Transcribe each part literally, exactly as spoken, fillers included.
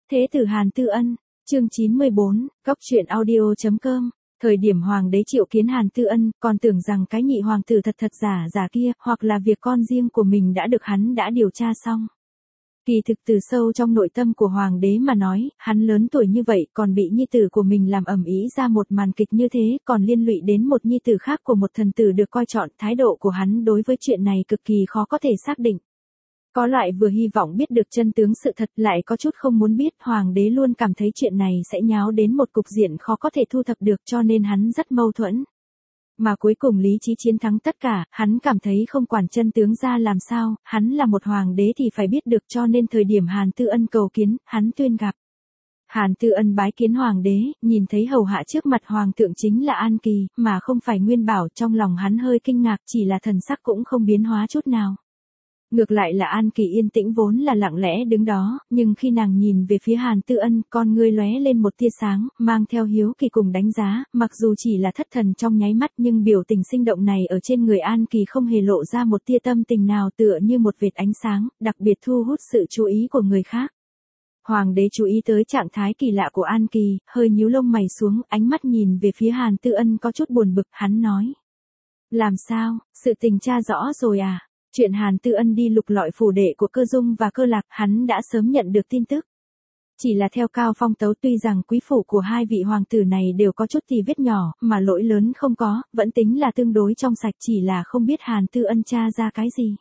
Thế tử Hàn Tư Ân, chương chín mươi bốn, Cóc truyện audio.com. Thời điểm hoàng đế triệu kiến Hàn Tư Ân, còn tưởng rằng cái nhị hoàng tử thật thật giả giả kia, hoặc là việc con riêng của mình đã được hắn đã điều tra xong. Kỳ thực từ sâu trong nội tâm của hoàng đế mà nói, hắn lớn tuổi như vậy còn bị nhi tử của mình làm ầm ĩ ra một màn kịch như thế, còn liên lụy đến một nhi tử khác của một thần tử được coi trọng, thái độ của hắn đối với chuyện này cực kỳ khó có thể xác định. Có loại vừa hy vọng biết được chân tướng sự thật, lại có chút không muốn biết. Hoàng đế luôn cảm thấy chuyện này sẽ nháo đến một cục diện khó có thể thu thập được, cho nên hắn rất mâu thuẫn. Mà cuối cùng lý trí chiến thắng tất cả, hắn cảm thấy không quản chân tướng ra làm sao, hắn là một hoàng đế thì phải biết được, cho nên thời điểm Hàn Tư Ân cầu kiến, hắn tuyên gặp. Hàn Tư Ân bái kiến hoàng đế, nhìn thấy hầu hạ trước mặt hoàng thượng chính là An Kỳ, mà không phải Nguyên Bảo, trong lòng hắn hơi kinh ngạc, chỉ là thần sắc cũng không biến hóa chút nào. Ngược lại là An Kỳ yên tĩnh vốn là lặng lẽ đứng đó, nhưng khi nàng nhìn về phía Hàn Tư Ân, con ngươi lóe lên một tia sáng, mang theo hiếu kỳ cùng đánh giá, mặc dù chỉ là thất thần trong nháy mắt nhưng biểu tình sinh động này ở trên người An Kỳ không hề lộ ra một tia tâm tình nào, tựa như một vệt ánh sáng, đặc biệt thu hút sự chú ý của người khác. Hoàng đế chú ý tới trạng thái kỳ lạ của An Kỳ, hơi nhíu lông mày xuống, ánh mắt nhìn về phía Hàn Tư Ân có chút buồn bực, hắn nói. Làm sao, sự tình tra rõ rồi à? Chuyện Hàn Tư Ân đi lục lọi phủ đệ của Cơ Dung và Cơ Lạc, hắn đã sớm nhận được tin tức. Chỉ là theo Cao Phong tấu, tuy rằng quý phủ của hai vị hoàng tử này đều có chút tì vết nhỏ, mà lỗi lớn không có, vẫn tính là tương đối trong sạch, chỉ là không biết Hàn Tư Ân tra ra cái gì.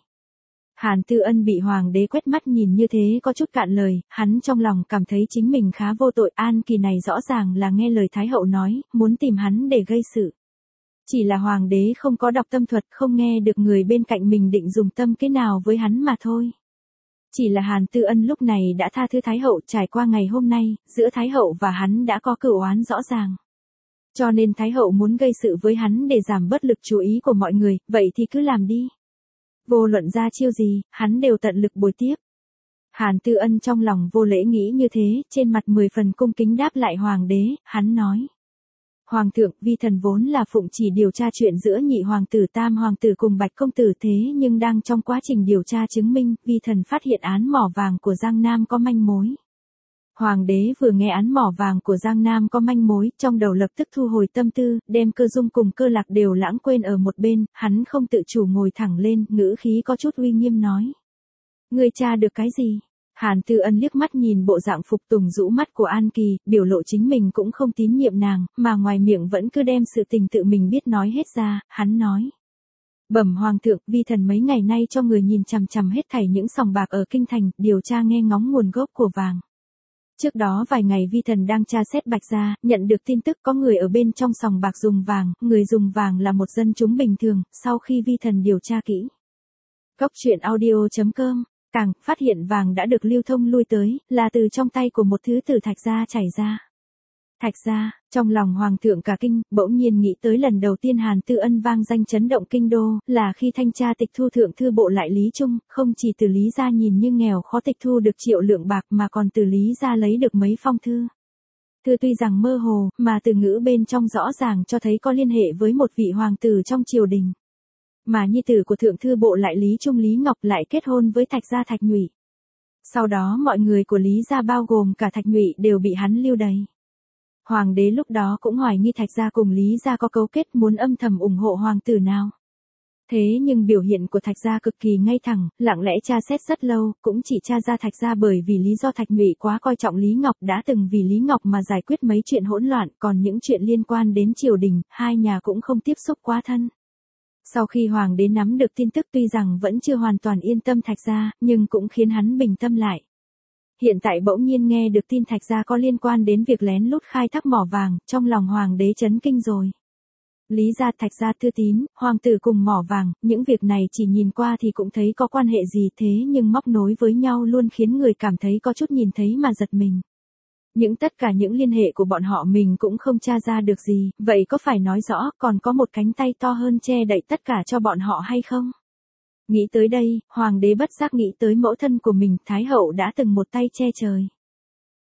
Hàn Tư Ân bị hoàng đế quét mắt nhìn như thế có chút cạn lời, hắn trong lòng cảm thấy chính mình khá vô tội. An Kỳ này rõ ràng là nghe lời Thái hậu nói, muốn tìm hắn để gây sự. Chỉ là hoàng đế không có đọc tâm thuật, không nghe được người bên cạnh mình định dùng tâm kế nào với hắn mà thôi. Chỉ là Hàn Tư Ân lúc này đã tha thứ Thái hậu, trải qua ngày hôm nay, giữa Thái hậu và hắn đã có cửu oán rõ ràng. Cho nên Thái hậu muốn gây sự với hắn để giảm bớt lực chú ý của mọi người, vậy thì cứ làm đi. Vô luận ra chiêu gì, hắn đều tận lực bồi tiếp. Hàn Tư Ân trong lòng vô lễ nghĩ như thế, trên mặt mười phần cung kính đáp lại hoàng đế, hắn nói. Hoàng thượng, vi thần vốn là phụng chỉ điều tra chuyện giữa nhị hoàng tử tam hoàng tử cùng Bạch công tử, thế nhưng đang trong quá trình điều tra chứng minh, vi thần phát hiện án mỏ vàng của Giang Nam có manh mối. Hoàng đế vừa nghe án mỏ vàng của Giang Nam có manh mối, trong đầu lập tức thu hồi tâm tư, đem Cơ Dung cùng Cơ Lạc đều lãng quên ở một bên, hắn không tự chủ ngồi thẳng lên, ngữ khí có chút uy nghiêm nói. Ngươi tra được cái gì? Hàn Tư Ân liếc mắt nhìn bộ dạng phục tùng rũ mắt của An Kỳ, biểu lộ chính mình cũng không tín nhiệm nàng, mà ngoài miệng vẫn cứ đem sự tình tự mình biết nói hết ra, hắn nói. Bẩm hoàng thượng, vi thần mấy ngày nay cho người nhìn chằm chằm hết thảy những sòng bạc ở kinh thành, điều tra nghe ngóng nguồn gốc của vàng. Trước đó vài ngày vi thần đang tra xét Bạch gia, nhận được tin tức có người ở bên trong sòng bạc dùng vàng, người dùng vàng là một dân chúng bình thường, sau khi vi thần điều tra kỹ. Cóc truyện audio.com. Càng phát hiện vàng đã được lưu thông lui tới, là từ trong tay của một thứ từ Thạch gia chảy ra. Thạch gia, trong lòng hoàng thượng cả kinh, bỗng nhiên nghĩ tới lần đầu tiên Hàn Tư Ân vang danh chấn động kinh đô, là khi thanh tra tịch thu thượng thư bộ lại Lý Trung, không chỉ từ Lý gia nhìn như nghèo khó tịch thu được triệu lượng bạc mà còn từ Lý gia lấy được mấy phong thư. Thư tuy rằng mơ hồ, mà từ ngữ bên trong rõ ràng cho thấy có liên hệ với một vị hoàng tử trong triều đình. Mà nhi tử của thượng thư bộ lại Lý Trung Lý Ngọc lại kết hôn với Thạch gia Thạch Nhụy. Sau đó mọi người của Lý gia bao gồm cả Thạch Nhụy đều bị hắn lưu đày. Hoàng đế lúc đó cũng hoài nghi Thạch gia cùng Lý gia có cấu kết, muốn âm thầm ủng hộ hoàng tử nào. Thế nhưng biểu hiện của Thạch gia cực kỳ ngay thẳng, lặng lẽ tra xét rất lâu, cũng chỉ tra ra Thạch gia bởi vì lý do Thạch Nhụy quá coi trọng Lý Ngọc, đã từng vì Lý Ngọc mà giải quyết mấy chuyện hỗn loạn, còn những chuyện liên quan đến triều đình, hai nhà cũng không tiếp xúc quá thân. Sau khi hoàng đế nắm được tin tức, tuy rằng vẫn chưa hoàn toàn yên tâm Thạch gia, nhưng cũng khiến hắn bình tâm lại. Hiện tại bỗng nhiên nghe được tin Thạch gia có liên quan đến việc lén lút khai thác mỏ vàng, trong lòng hoàng đế chấn kinh rồi. Lý gia, Thạch gia, Thư Tín, hoàng tử cùng mỏ vàng, những việc này chỉ nhìn qua thì cũng thấy có quan hệ gì, thế nhưng móc nối với nhau luôn khiến người cảm thấy có chút nhìn thấy mà giật mình. Những tất cả những liên hệ của bọn họ mình cũng không tra ra được gì, vậy có phải nói rõ còn có một cánh tay to hơn che đậy tất cả cho bọn họ hay không? Nghĩ tới đây, hoàng đế bất giác nghĩ tới mẫu thân của mình, Thái hậu đã từng một tay che trời.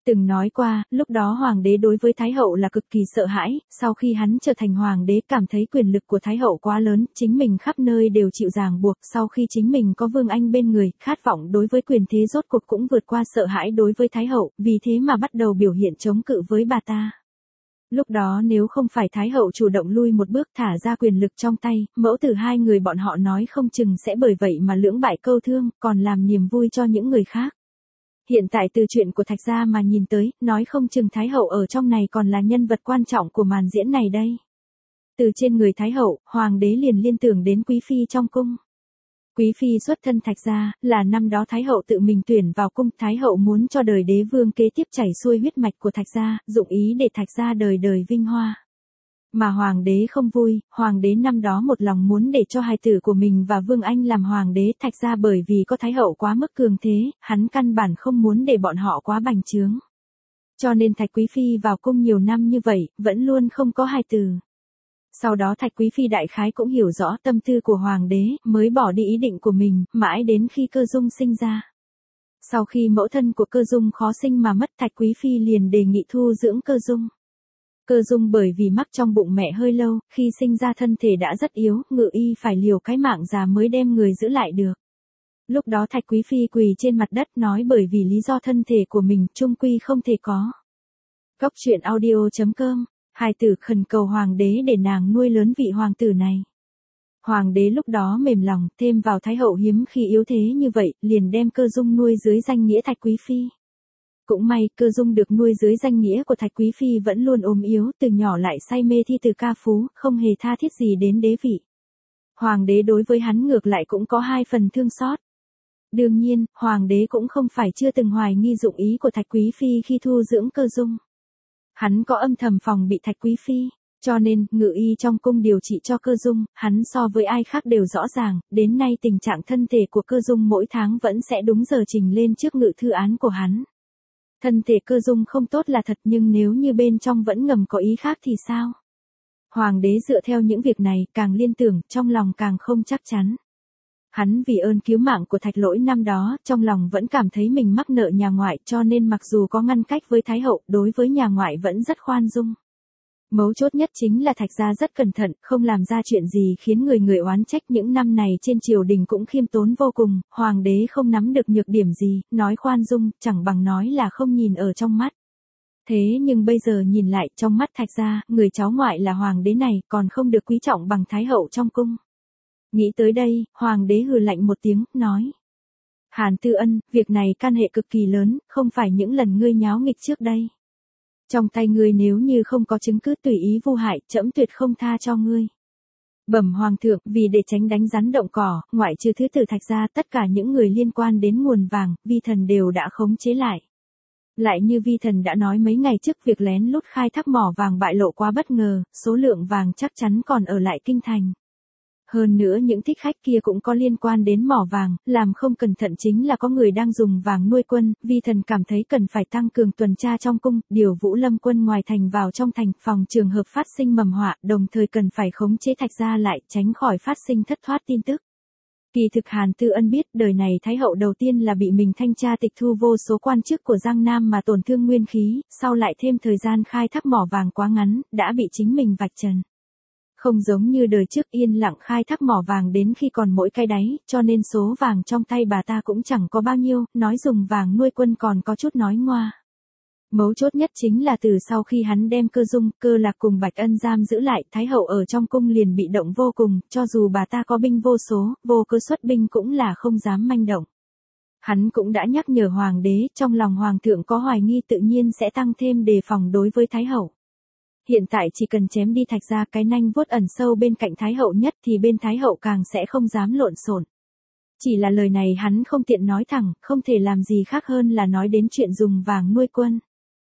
Từng nói qua, lúc đó hoàng đế đối với Thái hậu là cực kỳ sợ hãi, sau khi hắn trở thành hoàng đế cảm thấy quyền lực của Thái hậu quá lớn, chính mình khắp nơi đều chịu ràng buộc, sau khi chính mình có Vương Anh bên người, khát vọng đối với quyền thế rốt cuộc cũng vượt qua sợ hãi đối với Thái hậu, vì thế mà bắt đầu biểu hiện chống cự với bà ta. Lúc đó nếu không phải Thái hậu chủ động lui một bước thả ra quyền lực trong tay, mẫu tử hai người bọn họ nói không chừng sẽ bởi vậy mà lưỡng bại câu thương, còn làm niềm vui cho những người khác. Hiện tại từ chuyện của Thạch gia mà nhìn tới, nói không chừng Thái hậu ở trong này còn là nhân vật quan trọng của màn diễn này đây. Từ trên người Thái hậu, hoàng đế liền liên tưởng đến quý phi trong cung. Quý phi xuất thân Thạch gia, là năm đó Thái hậu tự mình tuyển vào cung, Thái hậu muốn cho đời đế vương kế tiếp chảy xuôi huyết mạch của Thạch gia, dụng ý để Thạch gia đời đời vinh hoa. Mà hoàng đế không vui, hoàng đế năm đó một lòng muốn để cho hài tử của mình và Vương Anh làm hoàng đế, Thạch gia bởi vì có Thái hậu quá mức cường thế, hắn căn bản không muốn để bọn họ quá bành trướng. Cho nên Thạch quý phi vào cung nhiều năm như vậy, vẫn luôn không có hài tử. Sau đó Thạch quý phi đại khái cũng hiểu rõ tâm tư của hoàng đế, mới bỏ đi ý định của mình, mãi đến khi Cơ Dung sinh ra. Sau khi mẫu thân của Cơ Dung khó sinh mà mất, Thạch quý phi liền đề nghị thu dưỡng Cơ Dung. Cơ Dung bởi vì mắc trong bụng mẹ hơi lâu, khi sinh ra thân thể đã rất yếu, ngự y phải liều cái mạng già mới đem người giữ lại được. Lúc đó Thạch quý phi quỳ trên mặt đất nói bởi vì lý do thân thể của mình chung quy không thể có. Góc truyện audio chấm com, hài tử khẩn cầu hoàng đế để nàng nuôi lớn vị hoàng tử này. Hoàng đế lúc đó mềm lòng, thêm vào Thái hậu hiếm khi yếu thế như vậy, liền đem Cơ Dung nuôi dưới danh nghĩa Thạch quý phi. Cũng may, Cơ Dung được nuôi dưới danh nghĩa của Thạch quý phi vẫn luôn ốm yếu, từ nhỏ lại say mê thi từ ca phú, không hề tha thiết gì đến đế vị. Hoàng đế đối với hắn ngược lại cũng có hai phần thương xót. Đương nhiên, hoàng đế cũng không phải chưa từng hoài nghi dụng ý của Thạch quý phi khi thu dưỡng Cơ Dung. Hắn có âm thầm phòng bị Thạch quý phi, cho nên, ngự y trong cung điều trị cho Cơ Dung, hắn so với ai khác đều rõ ràng, đến nay tình trạng thân thể của Cơ Dung mỗi tháng vẫn sẽ đúng giờ trình lên trước ngự thư án của hắn. Thân thể Cơ Dung không tốt là thật, nhưng nếu như bên trong vẫn ngầm có ý khác thì sao? Hoàng đế dựa theo những việc này, càng liên tưởng, trong lòng càng không chắc chắn. Hắn vì ơn cứu mạng của Thạch Lỗi năm đó, trong lòng vẫn cảm thấy mình mắc nợ nhà ngoại, cho nên mặc dù có ngăn cách với Thái hậu, đối với nhà ngoại vẫn rất khoan dung. Mấu chốt nhất chính là Thạch gia rất cẩn thận, không làm ra chuyện gì khiến người người oán trách. Những năm này trên triều đình cũng khiêm tốn vô cùng, hoàng đế không nắm được nhược điểm gì, nói khoan dung, chẳng bằng nói là không nhìn ở trong mắt. Thế nhưng bây giờ nhìn lại, trong mắt Thạch gia, người cháu ngoại là hoàng đế này, còn không được quý trọng bằng Thái hậu trong cung. Nghĩ tới đây, hoàng đế hừ lạnh một tiếng, nói. Hàn Tư Ân, việc này can hệ cực kỳ lớn, không phải những lần ngươi nháo nghịch trước đây. Trong tay ngươi nếu như không có chứng cứ tùy ý vu hại, trẫm tuyệt không tha cho ngươi. Bẩm hoàng thượng, vì để tránh đánh rắn động cỏ, ngoại trừ thứ tử Thạch gia, tất cả những người liên quan đến nguồn vàng, vi thần đều đã khống chế lại. Lại như vi thần đã nói mấy ngày trước, việc lén lút khai thác mỏ vàng bại lộ quá bất ngờ, số lượng vàng chắc chắn còn ở lại kinh thành. Hơn nữa những thích khách kia cũng có liên quan đến mỏ vàng, làm không cẩn thận chính là có người đang dùng vàng nuôi quân, vi thần cảm thấy cần phải tăng cường tuần tra trong cung, điều Vũ Lâm quân ngoài thành vào trong thành, phòng trường hợp phát sinh mầm họa, đồng thời cần phải khống chế Thạch gia lại, tránh khỏi phát sinh thất thoát tin tức. Kỳ thực Hàn Tư Ân biết, đời này Thái hậu đầu tiên là bị mình thanh tra tịch thu vô số quan chức của Giang Nam mà tổn thương nguyên khí, sau lại thêm thời gian khai thác mỏ vàng quá ngắn, đã bị chính mình vạch trần. Không giống như đời trước yên lặng khai thác mỏ vàng đến khi còn mỗi cái đáy, cho nên số vàng trong tay bà ta cũng chẳng có bao nhiêu, nói dùng vàng nuôi quân còn có chút nói ngoa. Mấu chốt nhất chính là từ sau khi hắn đem Cơ Dung, Cơ Lạc cùng Bạch Ân giam giữ lại, Thái hậu ở trong cung liền bị động vô cùng, cho dù bà ta có binh vô số, vô cơ xuất binh cũng là không dám manh động. Hắn cũng đã nhắc nhở hoàng đế, trong lòng hoàng thượng có hoài nghi tự nhiên sẽ tăng thêm đề phòng đối với Thái hậu. Hiện tại chỉ cần chém đi Thạch gia, cái nanh vuốt ẩn sâu bên cạnh Thái hậu nhất thì bên Thái hậu càng sẽ không dám lộn xộn. Chỉ là lời này hắn không tiện nói thẳng, không thể làm gì khác hơn là nói đến chuyện dùng vàng nuôi quân.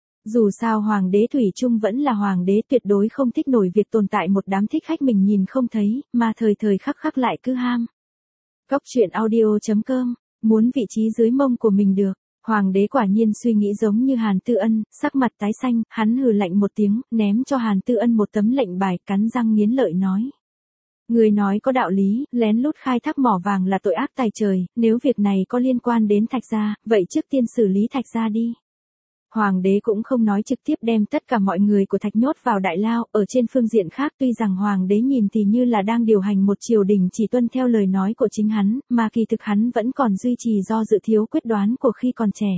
Dù sao hoàng đế Thủy Trung vẫn là hoàng đế, tuyệt đối không thích nổi việc tồn tại một đám thích khách mình nhìn không thấy, mà thời thời khắc khắc lại cứ ham. Góc truyện audio chấm com, muốn vị trí dưới mông của mình được. Hoàng đế quả nhiên suy nghĩ giống như Hàn Tư Ân, sắc mặt tái xanh, hắn hừ lạnh một tiếng, ném cho Hàn Tư Ân một tấm lệnh bài, cắn răng nghiến lợi nói. Người nói có đạo lý, lén lút khai thác mỏ vàng là tội ác tày trời, nếu việc này có liên quan đến Thạch gia, vậy trước tiên xử lý Thạch gia đi. Hoàng đế cũng không nói trực tiếp đem tất cả mọi người của Thạch nhốt vào đại lao, ở trên phương diện khác tuy rằng Hoàng đế nhìn thì như là đang điều hành một triều đình chỉ tuân theo lời nói của chính hắn, mà kỳ thực hắn vẫn còn duy trì do dự thiếu quyết đoán của khi còn trẻ.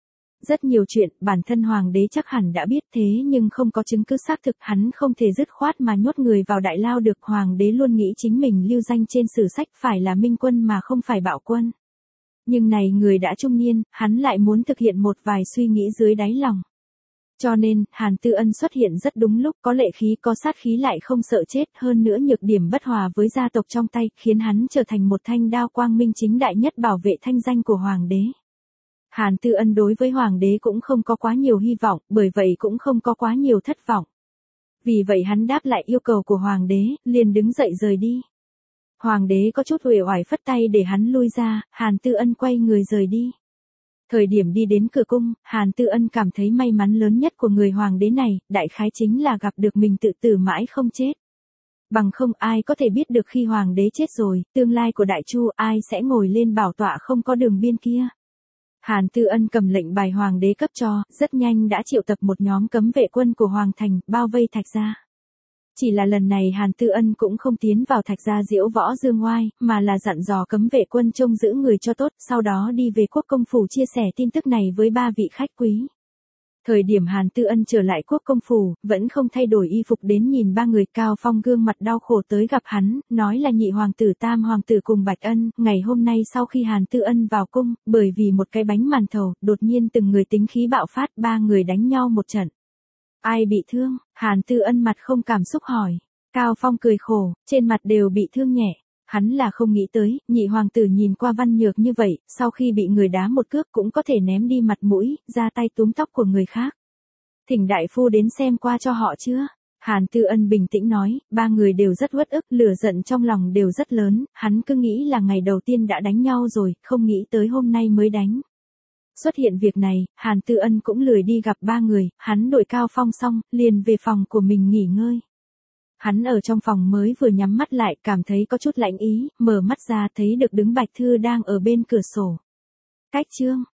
Rất nhiều chuyện, bản thân Hoàng đế chắc hẳn đã biết thế nhưng không có chứng cứ xác thực, hắn không thể dứt khoát mà nhốt người vào đại lao được. Hoàng đế luôn nghĩ chính mình lưu danh trên sử sách phải là minh quân mà không phải bạo quân. Nhưng này người đã trung niên, hắn lại muốn thực hiện một vài suy nghĩ dưới đáy lòng. Cho nên, Hàn Tư Ân xuất hiện rất đúng lúc, có lệ khí có sát khí lại không sợ chết, hơn nữa nhược điểm bất hòa với gia tộc trong tay, khiến hắn trở thành một thanh đao quang minh chính đại nhất bảo vệ thanh danh của Hoàng đế. Hàn Tư Ân đối với Hoàng đế cũng không có quá nhiều hy vọng, bởi vậy cũng không có quá nhiều thất vọng. Vì vậy hắn đáp lại yêu cầu của Hoàng đế, liền đứng dậy rời đi. Hoàng đế có chút uể oải phất tay để hắn lui ra, Hàn Tư Ân quay người rời đi. Thời điểm đi đến cửa cung, Hàn Tư Ân cảm thấy may mắn lớn nhất của người Hoàng đế này, đại khái chính là gặp được mình tự tử mãi không chết. Bằng không ai có thể biết được khi Hoàng đế chết rồi, tương lai của Đại Chu ai sẽ ngồi lên bảo tọa không có đường biên kia. Hàn Tư Ân cầm lệnh bài Hoàng đế cấp cho, rất nhanh đã triệu tập một nhóm cấm vệ quân của Hoàng thành, bao vây Thạch gia. Chỉ là lần này Hàn Tư Ân cũng không tiến vào Thạch gia diễu võ dương ngoai, mà là dặn dò cấm vệ quân trông giữ người cho tốt, sau đó đi về quốc công phủ chia sẻ tin tức này với ba vị khách quý. Thời điểm Hàn Tư Ân trở lại quốc công phủ, vẫn không thay đổi y phục đến nhìn ba người. Cao Phong gương mặt đau khổ tới gặp hắn, nói là nhị hoàng tử tam hoàng tử cùng Bạch Ân, ngày hôm nay sau khi Hàn Tư Ân vào cung, bởi vì một cái bánh màn thầu, đột nhiên từng người tính khí bạo phát, ba người đánh nhau một trận. Ai bị thương? Hàn Tư Ân mặt không cảm xúc hỏi. Cao Phong cười khổ, trên mặt đều bị thương nhẹ. Hắn là không nghĩ tới, nhị hoàng tử nhìn qua văn nhược như vậy, sau khi bị người đá một cước cũng có thể ném đi mặt mũi, ra tay túm tóc của người khác. Thỉnh đại phu đến xem qua cho họ chưa? Hàn Tư Ân bình tĩnh nói, ba người đều rất uất ức, lửa giận trong lòng đều rất lớn, hắn cứ nghĩ là ngày đầu tiên đã đánh nhau rồi, không nghĩ tới hôm nay mới đánh. Xuất hiện việc này, Hàn Tư Ân cũng lười đi gặp ba người, hắn đội Cao Phong xong, liền về phòng của mình nghỉ ngơi. Hắn ở trong phòng mới vừa nhắm mắt lại, cảm thấy có chút lạnh ý, mở mắt ra thấy được đứng Bạch Thư đang ở bên cửa sổ. Cách chương,